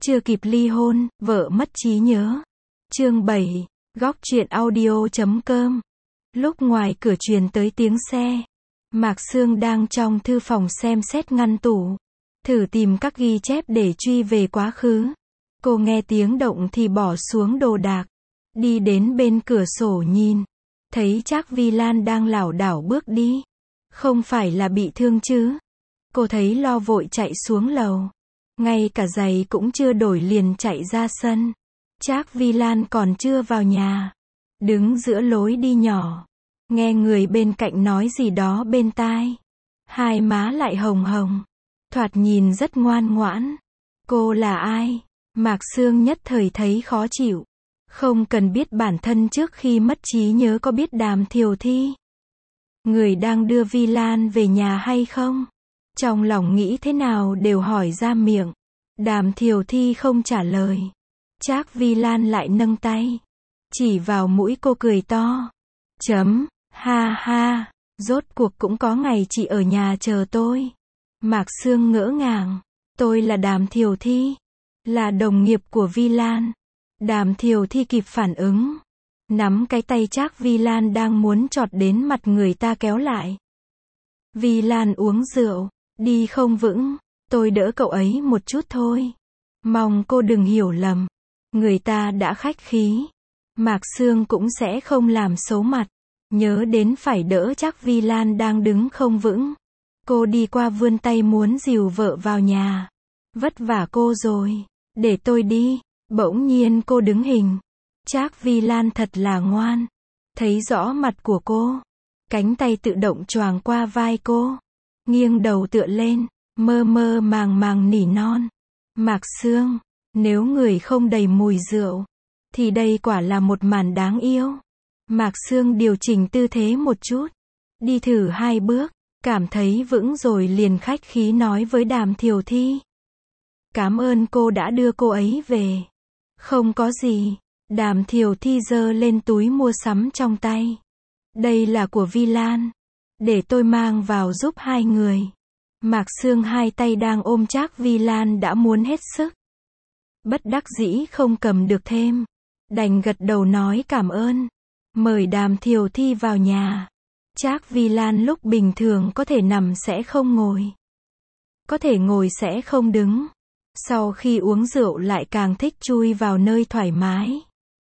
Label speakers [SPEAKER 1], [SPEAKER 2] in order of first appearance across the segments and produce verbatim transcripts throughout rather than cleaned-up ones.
[SPEAKER 1] Chưa kịp ly hôn, vợ mất trí nhớ. Chương bảy, góc truyện audio chấm com. Lúc ngoài cửa truyền tới tiếng xe, Mạc Sương đang trong thư phòng xem xét ngăn tủ, thử tìm các ghi chép để truy về quá khứ. Cô nghe tiếng động thì bỏ xuống đồ đạc, đi đến bên cửa sổ nhìn, thấy Trác Vi Lan đang lảo đảo bước đi. Không phải là bị thương chứ? Cô thấy lo vội chạy xuống lầu, ngay cả giày cũng chưa đổi liền chạy ra sân. Trác Vi Lan còn chưa vào nhà, đứng giữa lối đi nhỏ, nghe người bên cạnh nói gì đó bên tai. Hai má lại hồng hồng, thoạt nhìn rất ngoan ngoãn. Cô là ai? Mạc Sương nhất thời thấy khó chịu. Không cần biết bản thân trước khi mất trí nhớ có biết Đàm Thiều Thi, người đang đưa Vi Lan về nhà hay không? Trong lòng nghĩ thế nào đều hỏi ra miệng. Đàm Thiều Thi không trả lời. Trác Vi Lan lại nâng tay, chỉ vào mũi cô cười to. Chấm, ha ha, rốt cuộc cũng có ngày chị ở nhà chờ tôi. Mạc Sương ngỡ ngàng. Tôi là Đàm Thiều Thi, là đồng nghiệp của Vi Lan. Đàm Thiều Thi kịp phản ứng, nắm cái tay Trác Vi Lan đang muốn chọt đến mặt người ta kéo lại. Vi Lan uống rượu, đi không vững, tôi đỡ cậu ấy một chút thôi. Mong cô đừng hiểu lầm, người ta đã khách khí. Mạc Sương cũng sẽ không làm xấu mặt, nhớ đến phải đỡ Trác Vi Lan đang đứng không vững. Cô đi qua vươn tay muốn dìu vợ vào nhà. Vất vả cô rồi, để tôi đi. Bỗng nhiên cô đứng hình. Trác Vi Lan thật là ngoan, thấy rõ mặt của cô, cánh tay tự động choàng qua vai cô, nghiêng đầu tựa lên, mơ mơ màng màng nỉ non. Mạc Sương, nếu người không đầy mùi rượu, thì đây quả là một màn đáng yêu. Mạc Sương điều chỉnh tư thế một chút, đi thử hai bước, cảm thấy vững rồi liền khách khí nói với Đàm Thiều Thi. Cảm ơn cô đã đưa cô ấy về. Không có gì. Đàm Thiều Thi giơ lên túi mua sắm trong tay. Đây là của Vi Lan, để tôi mang vào giúp hai người. Mạc Sương hai tay đang ôm Trác Vi Lan đã muốn hết sức, bất đắc dĩ không cầm được thêm, đành gật đầu nói cảm ơn, mời Đàm Thiều Thi vào nhà. Trác Vi Lan lúc bình thường có thể nằm sẽ không ngồi, có thể ngồi sẽ không đứng. Sau khi uống rượu lại càng thích chui vào nơi thoải mái.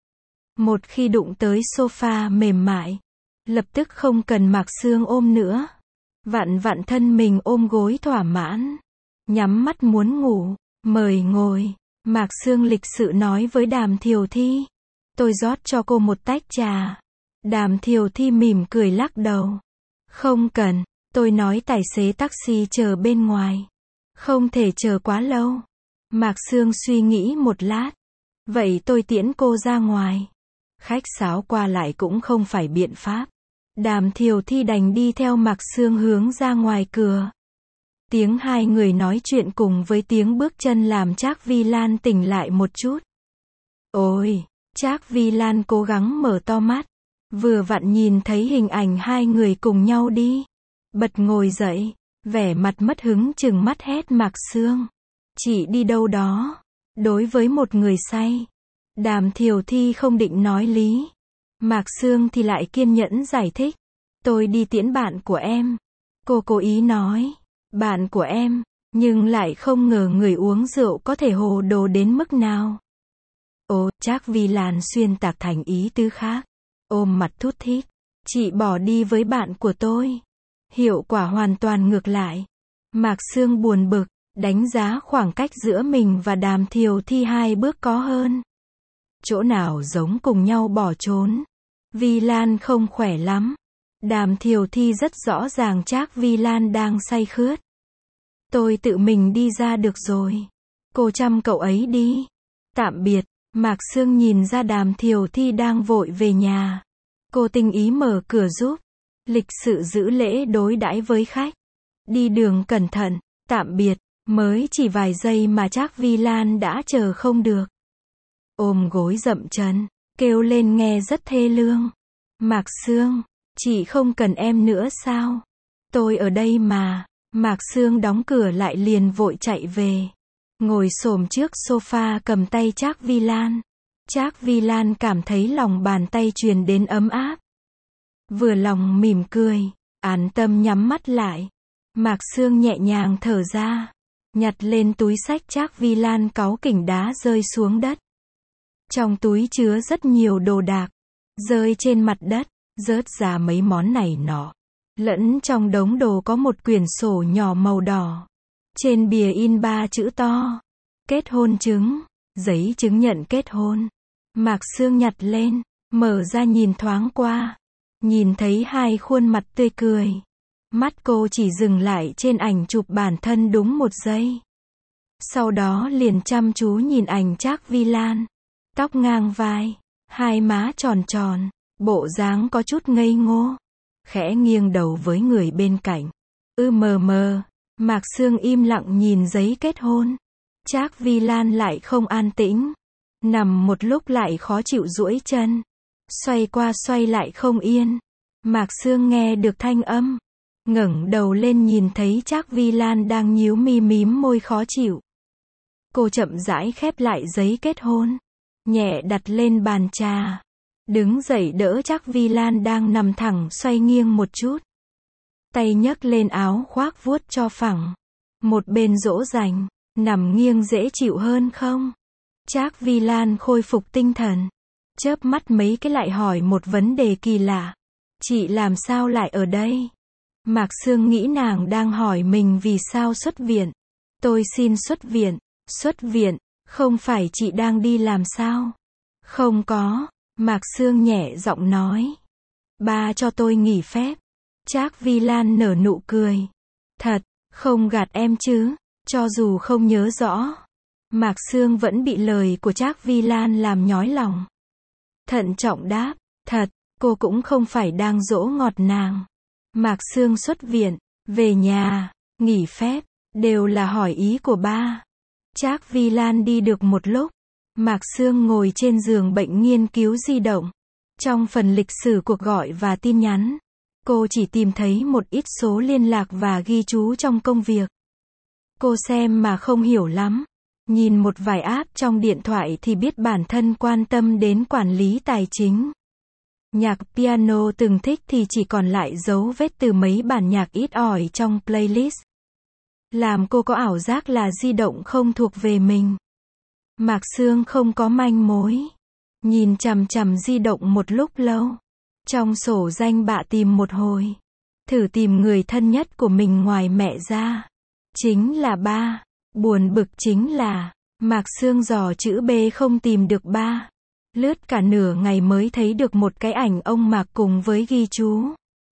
[SPEAKER 1] Một khi đụng tới sofa mềm mại, lập tức không cần Mạc Sương ôm nữa. Vặn vặn thân mình ôm gối thỏa mãn. Nhắm mắt muốn ngủ. Mời ngồi. Mạc Sương lịch sự nói với Đàm Thiều Thi. Tôi rót cho cô một tách trà. Đàm Thiều Thi mỉm cười lắc đầu. Không cần, tôi nói tài xế taxi chờ bên ngoài. Không thể chờ quá lâu. Mạc Sương suy nghĩ một lát. Vậy tôi tiễn cô ra ngoài. Khách sáo qua lại cũng không phải biện pháp. Đàm Thiều Thi đành đi theo Mạc Sương hướng ra ngoài cửa. Tiếng hai người nói chuyện cùng với tiếng bước chân làm Trác Vi Lan tỉnh lại một chút. Ôi, Trác Vi Lan cố gắng mở to mắt. Vừa vặn nhìn thấy hình ảnh hai người cùng nhau đi. Bật ngồi dậy, vẻ mặt mất hứng chừng mắt hét Mạc Sương. Chị đi đâu đó? Đối với một người say, Đàm Thiều Thi không định nói lý. Mạc Sương thì lại kiên nhẫn giải thích. Tôi đi tiễn bạn của em. Cô cố ý nói, bạn của em, nhưng lại không ngờ người uống rượu có thể hồ đồ đến mức nào. Ồ, Trác Vi Lan xuyên tạc thành ý tứ khác. Ôm mặt thút thít. Chị bỏ đi với bạn của tôi. Hiệu quả hoàn toàn ngược lại. Mạc Sương buồn bực, đánh giá khoảng cách giữa mình và Đàm Thiều Thi hai bước có hơn. Chỗ nào giống cùng nhau bỏ trốn. Vi Lan không khỏe lắm. Đàm Thiều Thi rất rõ ràng Trác Vi Lan đang say khướt. Tôi tự mình đi ra được rồi. Cô chăm cậu ấy đi. Tạm biệt. Mạc Sương nhìn ra Đàm Thiều Thi đang vội về nhà. Cô tinh ý mở cửa giúp. Lịch sự giữ lễ đối đãi với khách. Đi đường cẩn thận. Tạm biệt. Mới chỉ vài giây mà Trác Vi Lan đã chờ không được. Ôm gối dậm chân, kêu lên nghe rất thê lương. Mạc Sương, chị không cần em nữa sao? Tôi ở đây mà. Mạc Sương đóng cửa lại liền vội chạy về. ngồi xổm trước sofa cầm tay Trác Vi Lan. Trác Vi Lan cảm thấy lòng bàn tay truyền đến ấm áp. Vừa lòng mỉm cười, an tâm nhắm mắt lại. Mạc Sương nhẹ nhàng thở ra, nhặt lên túi xách Trác Vi Lan cáu kỉnh đá rơi xuống đất. Trong túi chứa rất nhiều đồ đạc, rơi trên mặt đất, rớt ra mấy món này nọ. Lẫn trong đống đồ có một quyển sổ nhỏ màu đỏ. Trên bìa in ba chữ to. Kết hôn chứng, giấy chứng nhận kết hôn. Mạc Sương nhặt lên, mở ra nhìn thoáng qua. Nhìn thấy hai khuôn mặt tươi cười. Mắt cô chỉ dừng lại trên ảnh chụp bản thân đúng một giây. Sau đó liền chăm chú nhìn ảnh Trác Vi Lan. Tóc ngang vai, hai má tròn tròn, bộ dáng có chút ngây ngô. Khẽ nghiêng đầu với người bên cạnh. Ư mờ mờ, Mạc Sương im lặng nhìn giấy kết hôn. Trác Vi Lan lại không an tĩnh. Nằm một lúc lại khó chịu duỗi chân. Xoay qua xoay lại không yên. Mạc Sương nghe được thanh âm. Ngẩng đầu lên nhìn thấy Trác Vi Lan đang nhíu mi mím môi khó chịu. Cô chậm rãi khép lại giấy kết hôn. Nhẹ đặt lên bàn trà. Đứng dậy đỡ Trác Vi Lan đang nằm thẳng xoay nghiêng một chút. Tay nhấc lên áo khoác vuốt cho phẳng. Một bên dỗ dành, nằm nghiêng dễ chịu hơn không? Trác Vi Lan khôi phục tinh thần. Chớp mắt mấy cái lại hỏi một vấn đề kỳ lạ. Chị làm sao lại ở đây? Mạc Sương nghĩ nàng đang hỏi mình vì sao xuất viện. Tôi xin xuất viện. Xuất viện, không phải chị đang đi làm sao? Không có, Mạc Sương nhẹ giọng nói. Ba cho tôi nghỉ phép. Trác Vi Lan nở nụ cười. Thật, không gạt em chứ, cho dù không nhớ rõ. Mạc Sương vẫn bị lời của Trác Vi Lan làm nhói lòng. Thận trọng đáp, thật, cô cũng không phải đang dỗ ngọt nàng. Mạc Sương xuất viện, về nhà, nghỉ phép, đều là hỏi ý của ba. Trác Vi Lan đi được một lúc. Mạc Sương ngồi trên giường bệnh nghiên cứu di động. Trong phần lịch sử cuộc gọi và tin nhắn, cô chỉ tìm thấy một ít số liên lạc và ghi chú trong công việc. Cô xem mà không hiểu lắm. Nhìn một vài app trong điện thoại thì biết bản thân quan tâm đến quản lý tài chính. Nhạc piano từng thích thì chỉ còn lại dấu vết từ mấy bản nhạc ít ỏi trong playlist. Làm cô có ảo giác là di động không thuộc về mình. Mạc Sương không có manh mối. Nhìn chằm chằm di động một lúc lâu. Trong sổ danh bạ tìm một hồi. Thử tìm người thân nhất của mình ngoài mẹ ra. Chính là ba. Buồn bực chính là, Mạc Sương dò chữ B không tìm được ba. Lướt cả nửa ngày mới thấy được một cái ảnh ông Mạc cùng với ghi chú.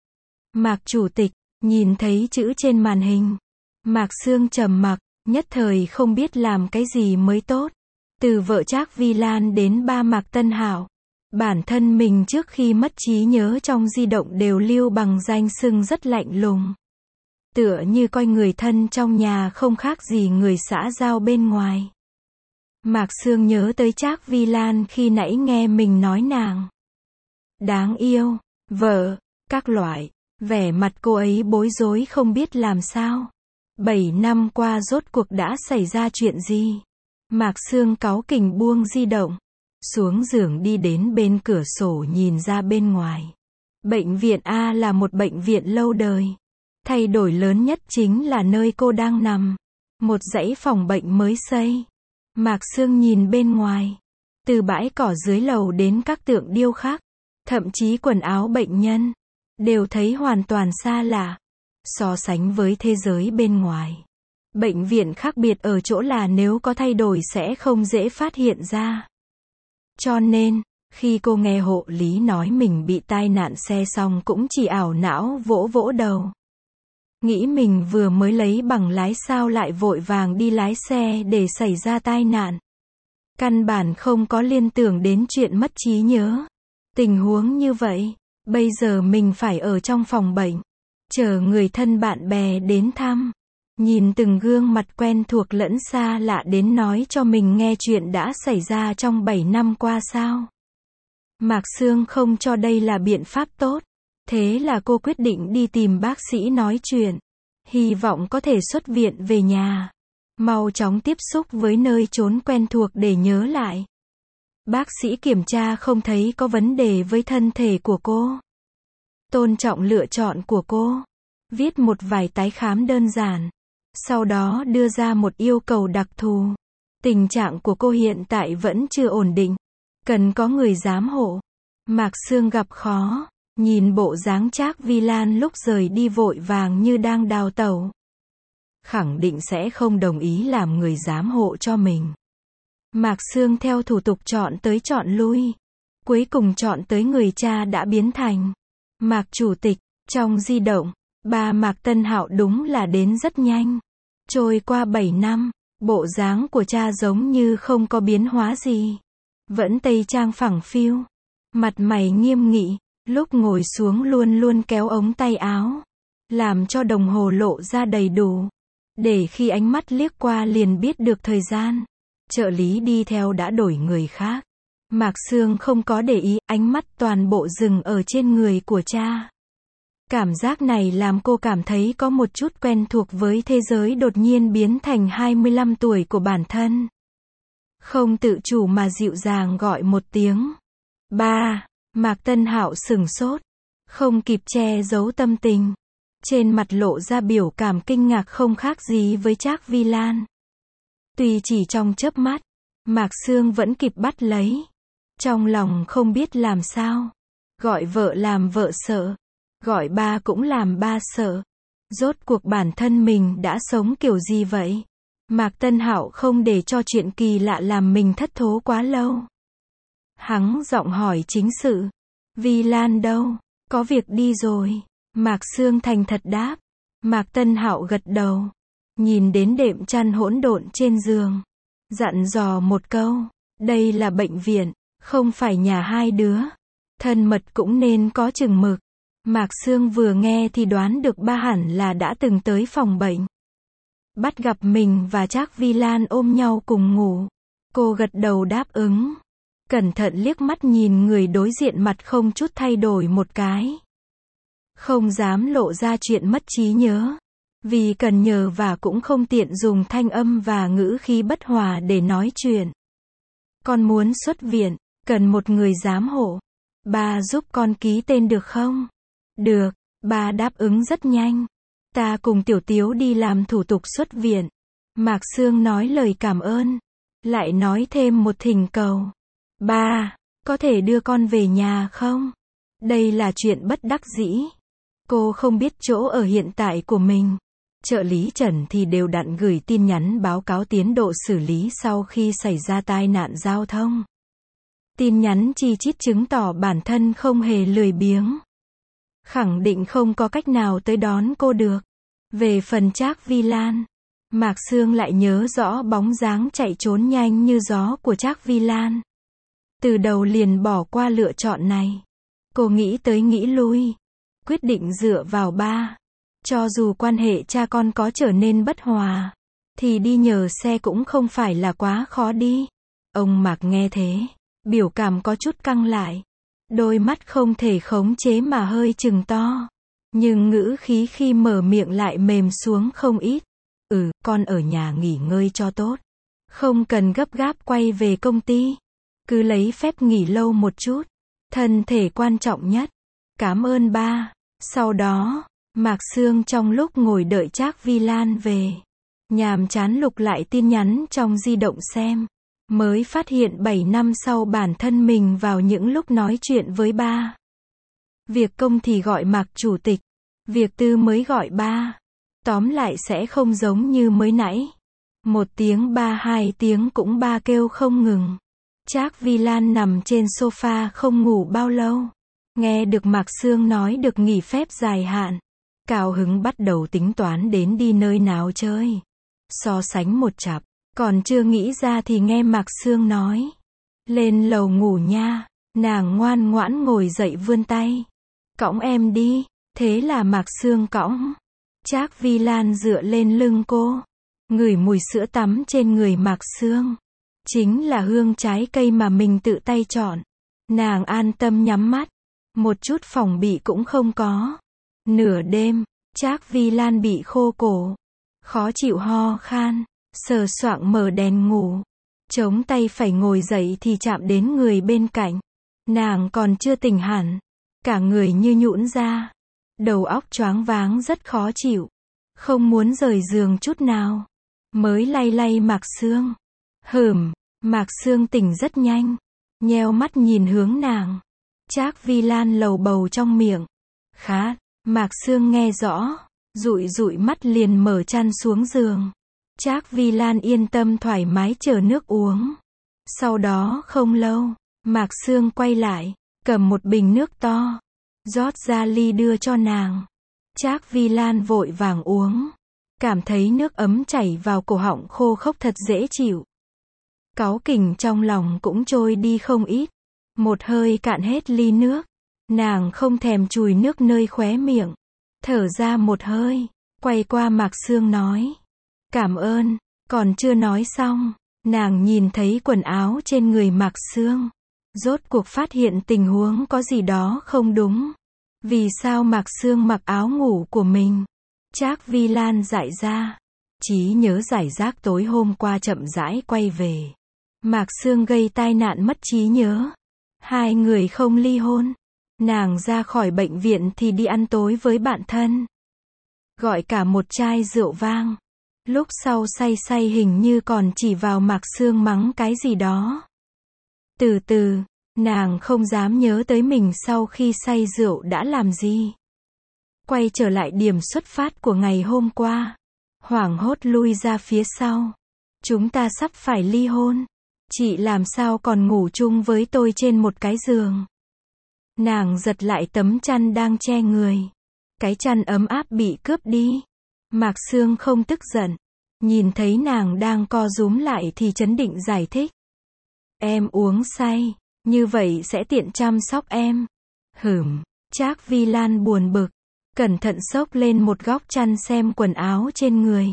[SPEAKER 1] Mạc Chủ tịch, nhìn thấy chữ trên màn hình. Mạc Sương trầm mặc, nhất thời không biết làm cái gì mới tốt. Từ vợ Trác Vi Lan đến ba Mạc Tân Hảo. Bản thân mình trước khi mất trí nhớ trong di động đều lưu bằng danh xưng rất lạnh lùng. Tựa như coi người thân trong nhà không khác gì người xã giao bên ngoài. Mạc Sương nhớ tới Trác Vi Lan khi nãy nghe mình nói nàng đáng yêu, vợ, các loại. Vẻ mặt cô ấy bối rối không biết làm sao. Bảy năm qua rốt cuộc đã xảy ra chuyện gì? Mạc Sương cáu kỉnh buông di động. Xuống giường đi đến bên cửa sổ nhìn ra bên ngoài. Bệnh viện A là một bệnh viện lâu đời. Thay đổi lớn nhất chính là nơi cô đang nằm. Một dãy phòng bệnh mới xây. Mạc Sương nhìn bên ngoài. Từ bãi cỏ dưới lầu đến các tượng điêu khắc. Thậm chí quần áo bệnh nhân. Đều thấy hoàn toàn xa lạ. So sánh với thế giới bên ngoài. Bệnh viện khác biệt ở chỗ là nếu có thay đổi sẽ không dễ phát hiện ra. Cho nên, khi cô nghe hộ lý nói mình bị tai nạn xe xong cũng chỉ ảo não vỗ vỗ đầu. Nghĩ mình vừa mới lấy bằng lái sao lại vội vàng đi lái xe để xảy ra tai nạn. Căn bản không có liên tưởng đến chuyện mất trí nhớ. Tình huống như vậy, bây giờ mình phải ở trong phòng bệnh. Chờ người thân bạn bè đến thăm. Nhìn từng gương mặt quen thuộc lẫn xa lạ đến nói cho mình nghe chuyện đã xảy ra trong bảy năm qua sao. Mạc Sương không cho đây là biện pháp tốt. Thế là cô quyết định đi tìm bác sĩ nói chuyện. Hy vọng có thể xuất viện về nhà. Mau chóng tiếp xúc với nơi trốn quen thuộc để nhớ lại. Bác sĩ kiểm tra không thấy có vấn đề với thân thể của cô. Tôn trọng lựa chọn của cô. Viết một vài tái khám đơn giản. Sau đó đưa ra một yêu cầu đặc thù. Tình trạng của cô hiện tại vẫn chưa ổn định. Cần có người giám hộ. Mạc Sương gặp khó. Nhìn bộ dáng Trác Vi Lan lúc rời đi vội vàng như đang đào tẩu. Khẳng định sẽ không đồng ý làm người giám hộ cho mình. Mạc Sương theo thủ tục chọn tới chọn lui. Cuối cùng chọn tới người cha đã biến thành Mạc Chủ tịch. Trong di động, bà Mạc Tân Hạo đúng là đến rất nhanh. Trôi qua bảy năm, bộ dáng của cha giống như không có biến hóa gì. Vẫn tây trang phẳng phiu. Mặt mày nghiêm nghị, lúc ngồi xuống luôn luôn kéo ống tay áo. Làm cho đồng hồ lộ ra đầy đủ. Để khi ánh mắt liếc qua liền biết được thời gian. Trợ lý đi theo đã đổi người khác. Mạc Sương không có để ý, ánh mắt toàn bộ dừng ở trên người của cha. Cảm giác này làm cô cảm thấy có một chút quen thuộc với thế giới đột nhiên biến thành hai mươi lăm tuổi của bản thân. Không tự chủ mà dịu dàng gọi một tiếng. Ba, Mạc Tân Hạo sửng sốt. Không kịp che giấu tâm tình. Trên mặt lộ ra biểu cảm kinh ngạc không khác gì với Trác Vi Lan. Tuy chỉ trong chớp mắt, Mạc Sương vẫn kịp bắt lấy. Trong lòng không biết làm sao. Gọi vợ làm vợ sợ. Gọi ba cũng làm ba sợ. Rốt cuộc bản thân mình đã sống kiểu gì vậy? Mạc Tân Hạo không để cho chuyện kỳ lạ làm mình thất thố quá lâu. Hắn giọng hỏi chính sự. Vi Lan đâu? Có việc đi rồi. Mạc Sương thành thật đáp. Mạc Tân Hạo gật đầu. Nhìn đến đệm chăn hỗn độn trên giường. Dặn dò một câu. Đây là bệnh viện, không phải nhà hai đứa. Thân mật cũng nên có chừng mực. Mạc Sương vừa nghe thì đoán được ba hẳn là đã từng tới phòng bệnh. Bắt gặp mình và Trác Vi Lan ôm nhau cùng ngủ. Cô gật đầu đáp ứng. Cẩn thận liếc mắt nhìn người đối diện mặt không chút thay đổi một cái. Không dám lộ ra chuyện mất trí nhớ. Vì cần nhờ và cũng không tiện dùng thanh âm và ngữ khí bất hòa để nói chuyện. Con muốn xuất viện, cần một người giám hộ. Ba giúp con ký tên được không? Được, ba đáp ứng rất nhanh. Ta cùng Tiểu Tiếu đi làm thủ tục xuất viện. Mạc Sương nói lời cảm ơn. Lại nói thêm một thỉnh cầu. Ba, có thể đưa con về nhà không? Đây là chuyện bất đắc dĩ. Cô không biết chỗ ở hiện tại của mình. Trợ lý Trần thì đều đặn gửi tin nhắn báo cáo tiến độ xử lý sau khi xảy ra tai nạn giao thông. Tin nhắn chi chít chứng tỏ bản thân không hề lười biếng. Khẳng định không có cách nào tới đón cô được. Về phần Trác Vi Lan, Mạc Sương lại nhớ rõ bóng dáng chạy trốn nhanh như gió của Trác Vi Lan. Từ đầu liền bỏ qua lựa chọn này. Cô nghĩ tới nghĩ lui. Quyết định dựa vào ba. Cho dù quan hệ cha con có trở nên bất hòa, thì đi nhờ xe cũng không phải là quá khó đi. Ông Mạc nghe thế, biểu cảm có chút căng lại. Đôi mắt không thể khống chế mà hơi trừng to. Nhưng ngữ khí khi mở miệng lại mềm xuống không ít. Ừ, con ở nhà nghỉ ngơi cho tốt. Không cần gấp gáp quay về công ty. Cứ lấy phép nghỉ lâu một chút. Thân thể quan trọng nhất. Cảm ơn ba. Sau đó, Mạc Sương trong lúc ngồi đợi Trác Vi Lan về, nhàm chán lục lại tin nhắn trong di động xem. Mới phát hiện bảy năm sau bản thân mình vào những lúc nói chuyện với ba. Việc công thì gọi Mạc Chủ tịch. Việc tư mới gọi ba. Tóm lại sẽ không giống như mới nãy. Một tiếng ba hai tiếng cũng ba kêu không ngừng. Trác Vi Lan nằm trên sofa không ngủ bao lâu. Nghe được Mạc Sương nói được nghỉ phép dài hạn. Cao hứng bắt đầu tính toán đến đi nơi nào chơi. So sánh một chặp. Còn chưa nghĩ ra thì nghe Mạc Sương nói. Lên lầu ngủ nha. Nàng ngoan ngoãn ngồi dậy vươn tay. Cõng em đi. Thế là Mạc Sương cõng. Trác Vi Lan dựa lên lưng cô. Ngửi mùi sữa tắm trên người Mạc Sương. Chính là hương trái cây mà mình tự tay chọn. Nàng an tâm nhắm mắt. Một chút phòng bị cũng không có. Nửa đêm, Trác Vi Lan bị khô cổ. Khó chịu ho khan. Sờ soạng mở đèn ngủ. Chống tay phải ngồi dậy thì chạm đến người bên cạnh. Nàng còn chưa tỉnh hẳn. Cả người như nhũn ra. Đầu óc choáng váng rất khó chịu. Không muốn rời giường chút nào. Mới lay lay Mạc Sương. Hửm, Mạc Sương tỉnh rất nhanh. Nheo mắt nhìn hướng nàng. Trác Vi Lan lầu bầu trong miệng. Khá, Mạc Sương nghe rõ. Dụi dụi mắt liền mở chăn xuống giường. Trác Vi Lan yên tâm thoải mái chờ nước uống. Sau đó không lâu, Mạc Sương quay lại, cầm một bình nước to, rót ra ly đưa cho nàng. Trác Vi Lan vội vàng uống, cảm thấy nước ấm chảy vào cổ họng khô khốc thật dễ chịu. Cáu kỉnh trong lòng cũng trôi đi không ít. Một hơi cạn hết ly nước, nàng không thèm chùi nước nơi khóe miệng, thở ra một hơi, quay qua Mạc Sương nói. Cảm ơn, còn chưa nói xong, nàng nhìn thấy quần áo trên người Mạc Sương. Rốt cuộc phát hiện tình huống có gì đó không đúng. Vì sao Mạc Sương mặc áo ngủ của mình? Trác Vi Lan dại ra. Trí nhớ giải rác tối hôm qua chậm rãi quay về. Mạc Sương gây tai nạn mất trí nhớ. Hai người không ly hôn. Nàng ra khỏi bệnh viện thì đi ăn tối với bạn thân. Gọi cả một chai rượu vang. Lúc sau say say hình như còn chỉ vào Mạc Sương mắng cái gì đó. Từ từ, nàng không dám nhớ tới mình sau khi say rượu đã làm gì. Quay trở lại điểm xuất phát của ngày hôm qua. Hoảng hốt lui ra phía sau. Chúng ta sắp phải ly hôn. Chị làm sao còn ngủ chung với tôi trên một cái giường. Nàng giật lại tấm chăn đang che người. Cái chăn ấm áp bị cướp đi. Mạc Sương không tức giận. Nhìn thấy nàng đang co rúm lại thì chấn định giải thích. Em uống say, như vậy sẽ tiện chăm sóc em. Hửm, Trác Vi Lan buồn bực. Cẩn thận xốc lên một góc chăn xem quần áo trên người.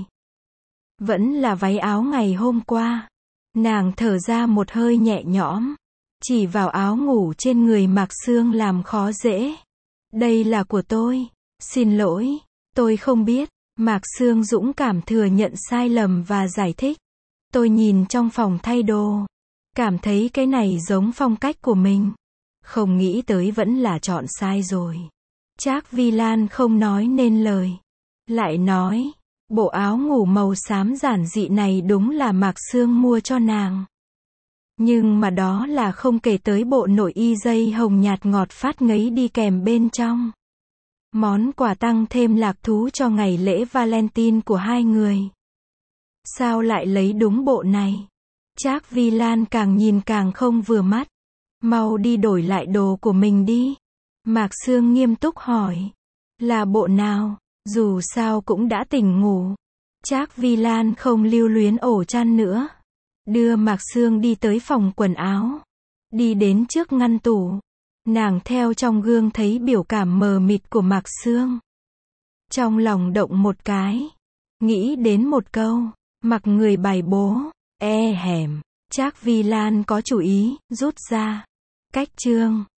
[SPEAKER 1] Vẫn là váy áo ngày hôm qua. Nàng thở ra một hơi nhẹ nhõm. Chỉ vào áo ngủ trên người Mạc Sương làm khó dễ. Đây là của tôi. Xin lỗi, tôi không biết. Mạc Sương dũng cảm thừa nhận sai lầm và giải thích. Tôi nhìn trong phòng thay đồ. Cảm thấy cái này giống phong cách của mình. Không nghĩ tới vẫn là chọn sai rồi. Trác Vi Lan không nói nên lời. Lại nói, bộ áo ngủ màu xám giản dị này đúng là Mạc Sương mua cho nàng. Nhưng mà đó là không kể tới bộ nội y dây hồng nhạt ngọt phát ngấy đi kèm bên trong. Món quà tăng thêm lạc thú cho ngày lễ Valentine của hai người. Sao lại lấy đúng bộ này? Trác Vi Lan càng nhìn càng không vừa mắt. Mau đi đổi lại đồ của mình đi. Mạc Sương nghiêm túc hỏi. Là bộ nào? Dù sao cũng đã tỉnh ngủ. Trác Vi Lan không lưu luyến ổ chăn nữa. Đưa Mạc Sương đi tới phòng quần áo. Đi đến trước ngăn tủ. Nàng theo trong gương thấy biểu cảm mờ mịt của Mạc Sương. Trong lòng động một cái. Nghĩ đến một câu. Mặc người bài bố. E hèm. Trác Vi Lan có chủ ý, rút ra. Cách chương.